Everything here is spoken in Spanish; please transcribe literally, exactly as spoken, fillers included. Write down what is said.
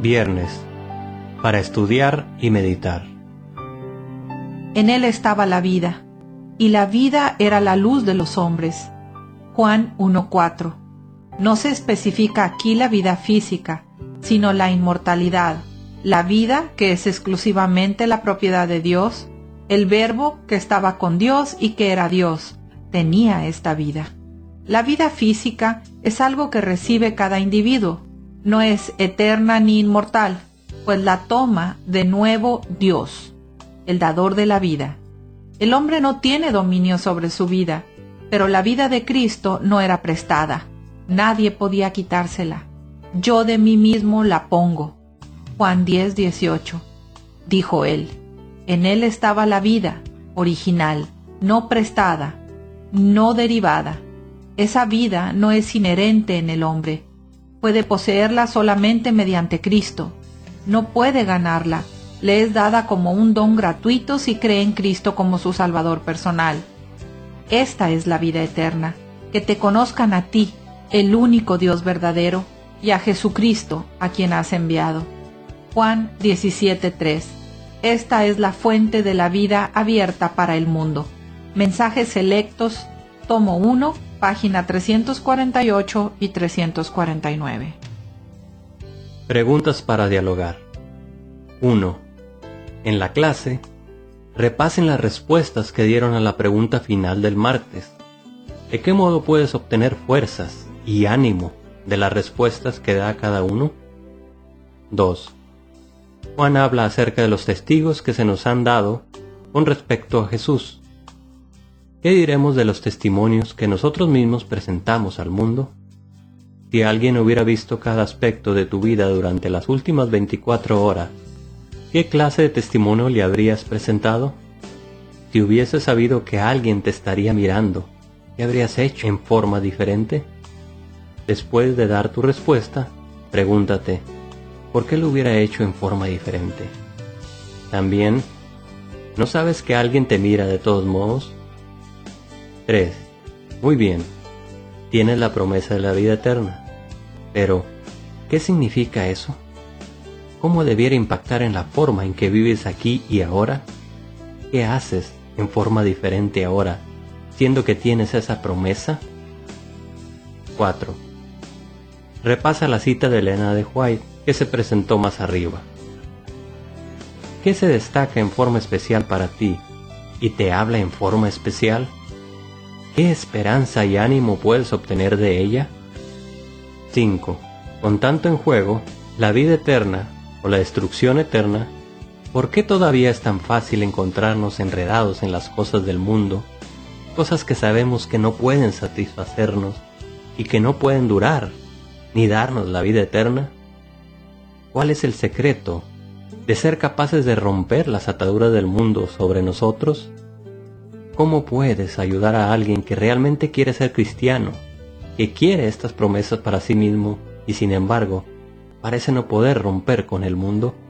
Viernes, para estudiar y meditar. En él estaba la vida, y la vida era la luz de los hombres. Juan uno cuatro. No se especifica aquí la vida física, sino la inmortalidad, la vida que es exclusivamente la propiedad de Dios. El Verbo que estaba con Dios y que era Dios, tenía esta vida. La vida física es algo que recibe cada individuo, no es eterna ni inmortal, pues la toma de nuevo Dios, el dador de la vida. El hombre no tiene dominio sobre su vida, pero la vida de Cristo no era prestada. Nadie podía quitársela. Yo de mí mismo la pongo. Juan diez dieciocho. Dijo él, en él estaba la vida, original, no prestada, no derivada. Esa vida no es inherente en el hombre. Puede poseerla solamente mediante Cristo. No puede ganarla. Le es dada como un don gratuito si cree en Cristo como su Salvador personal. Esta es la vida eterna, que te conozcan a ti, el único Dios verdadero, y a Jesucristo, a quien has enviado. Juan diecisiete tres. Esta es la fuente de la vida abierta para el mundo. Mensajes selectos, tomo uno, página trescientos cuarenta y ocho y trescientos cuarenta y nueve. Preguntas para dialogar. uno. En la clase, repasen las respuestas que dieron a la pregunta final del martes. ¿De qué modo puedes obtener fuerzas y ánimo de las respuestas que da cada uno? dos. Juan habla acerca de los testigos que se nos han dado con respecto a Jesús. ¿Qué diremos de los testimonios que nosotros mismos presentamos al mundo? Si alguien hubiera visto cada aspecto de tu vida durante las últimas veinticuatro horas, ¿qué clase de testimonio le habrías presentado? Si hubieses sabido que alguien te estaría mirando, ¿qué habrías hecho en forma diferente? Después de dar tu respuesta, pregúntate, ¿por qué lo hubiera hecho en forma diferente? También, ¿no sabes que alguien te mira de todos modos? tres. Muy bien, tienes la promesa de la vida eterna. Pero, ¿qué significa eso? ¿Cómo debiera impactar en la forma en que vives aquí y ahora? ¿Qué haces en forma diferente ahora, siendo que tienes esa promesa? cuatro. Repasa la cita de Elena de White que se presentó más arriba. ¿Qué se destaca en forma especial para ti y te habla en forma especial? ¿Qué esperanza y ánimo puedes obtener de ella? cinco. Con tanto en juego, la vida eterna o la destrucción eterna, ¿por qué todavía es tan fácil encontrarnos enredados en las cosas del mundo, cosas que sabemos que no pueden satisfacernos y que no pueden durar, ni darnos la vida eterna? ¿Cuál es el secreto de ser capaces de romper las ataduras del mundo sobre nosotros? ¿Cómo puedes ayudar a alguien que realmente quiere ser cristiano, que quiere estas promesas para sí mismo y sin embargo parece no poder romper con el mundo?